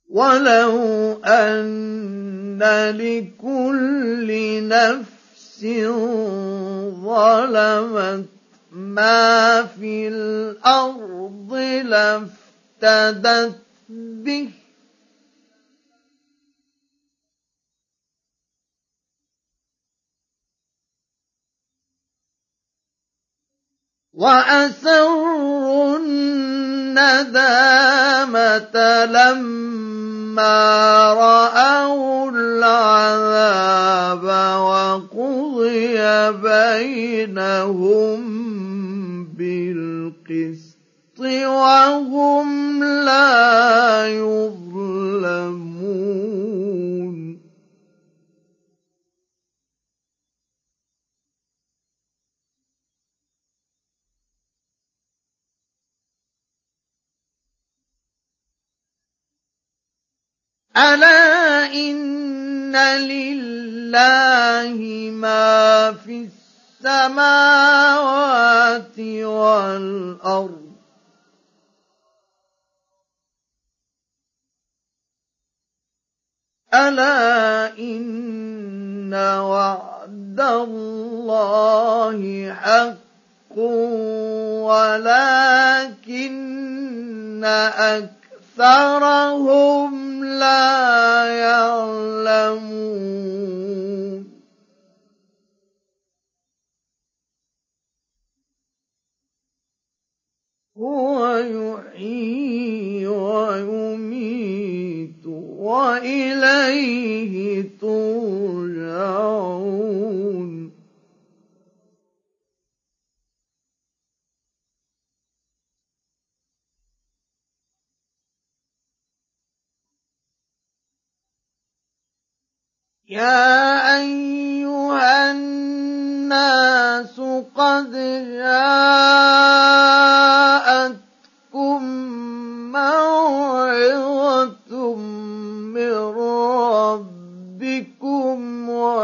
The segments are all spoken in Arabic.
ولو أن لكل نفس ظلمت ما في الأرض لافتدت به وأسروا الندامة لما رأوا العذاب وقضي بينهم بالقسط وهم لا يظلمون ألا إن لله ما في السماوات والأرض ألا إن وعد الله حق ولكن أكثرهم لا يعلمون هو يحيي ويميت وإليه ترجعون يا أيها الناس قد جاءتكم موعظة من ربكم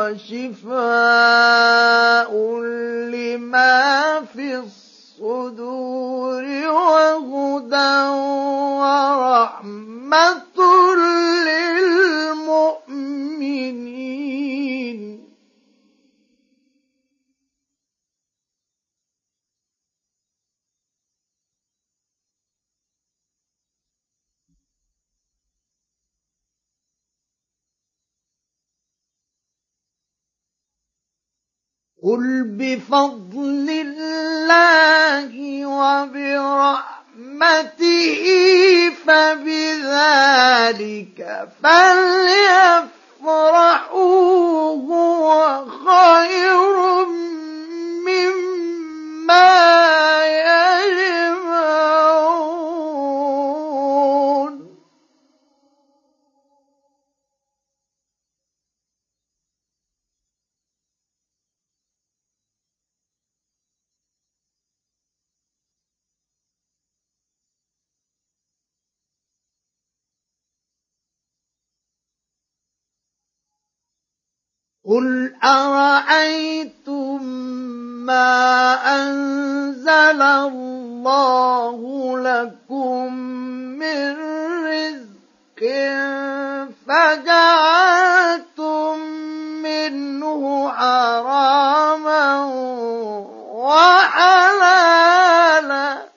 وشفاء لما في الصدور وهدى ورحمة للمؤمنين قل بفضل الله وبرحمته فبذلك فليفرحوا هو خير مما يجمعون قل أرأيتم ما أنزل الله لكم من رزق فجعلتم منه حراما وحلالا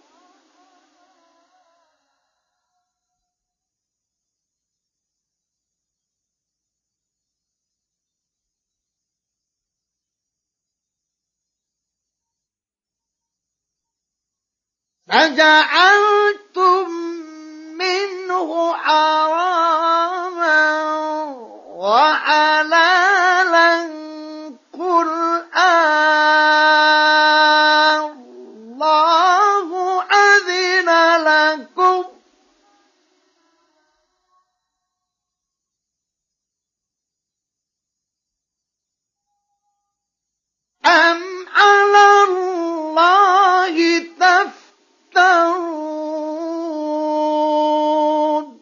فجعلتم منه حراما وحلالا قل الله أذن لكم أم على الله تفترون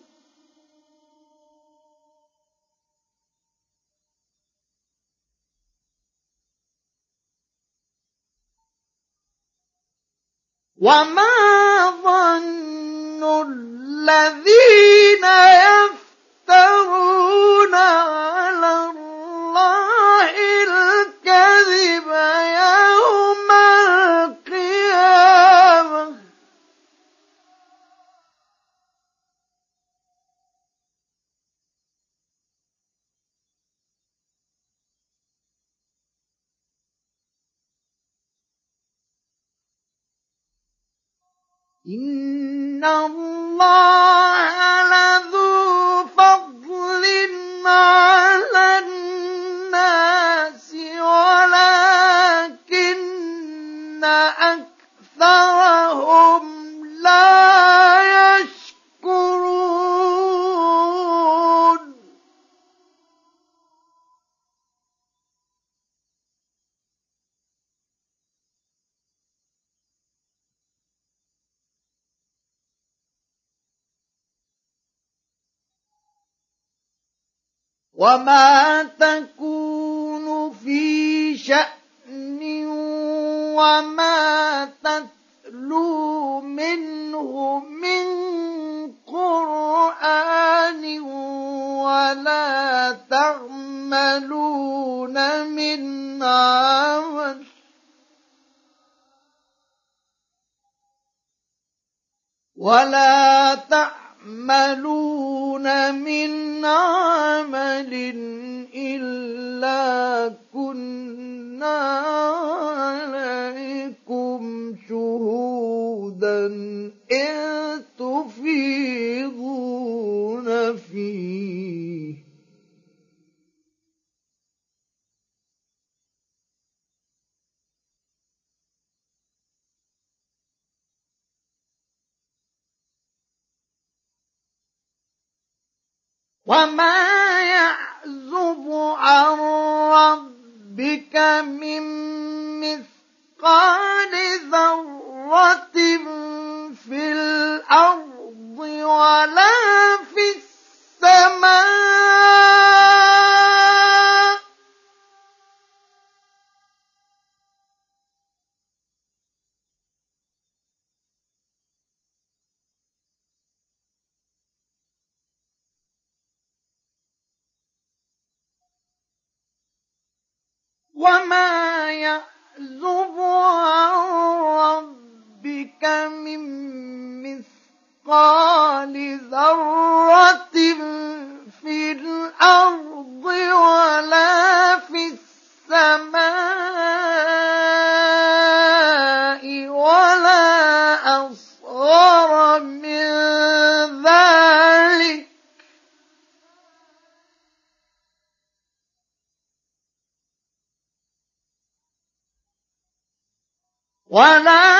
وما ظن الذين إن الله لذو فضل على الناس ولكن أكثرهم لا يشكرون وما تكون في شأن وما تتلو منه من قرآن ولا تعملون من عمل إلا كنا عليكم شهودا إذ تفيضون فيه وما يعزب عن ربك من مثقال ذرة في الأرض ولا في السماء وما يعزب عن ربك من مثقال ذرة في الأرض ولا في السماء ولا أصغر من ذلك ولا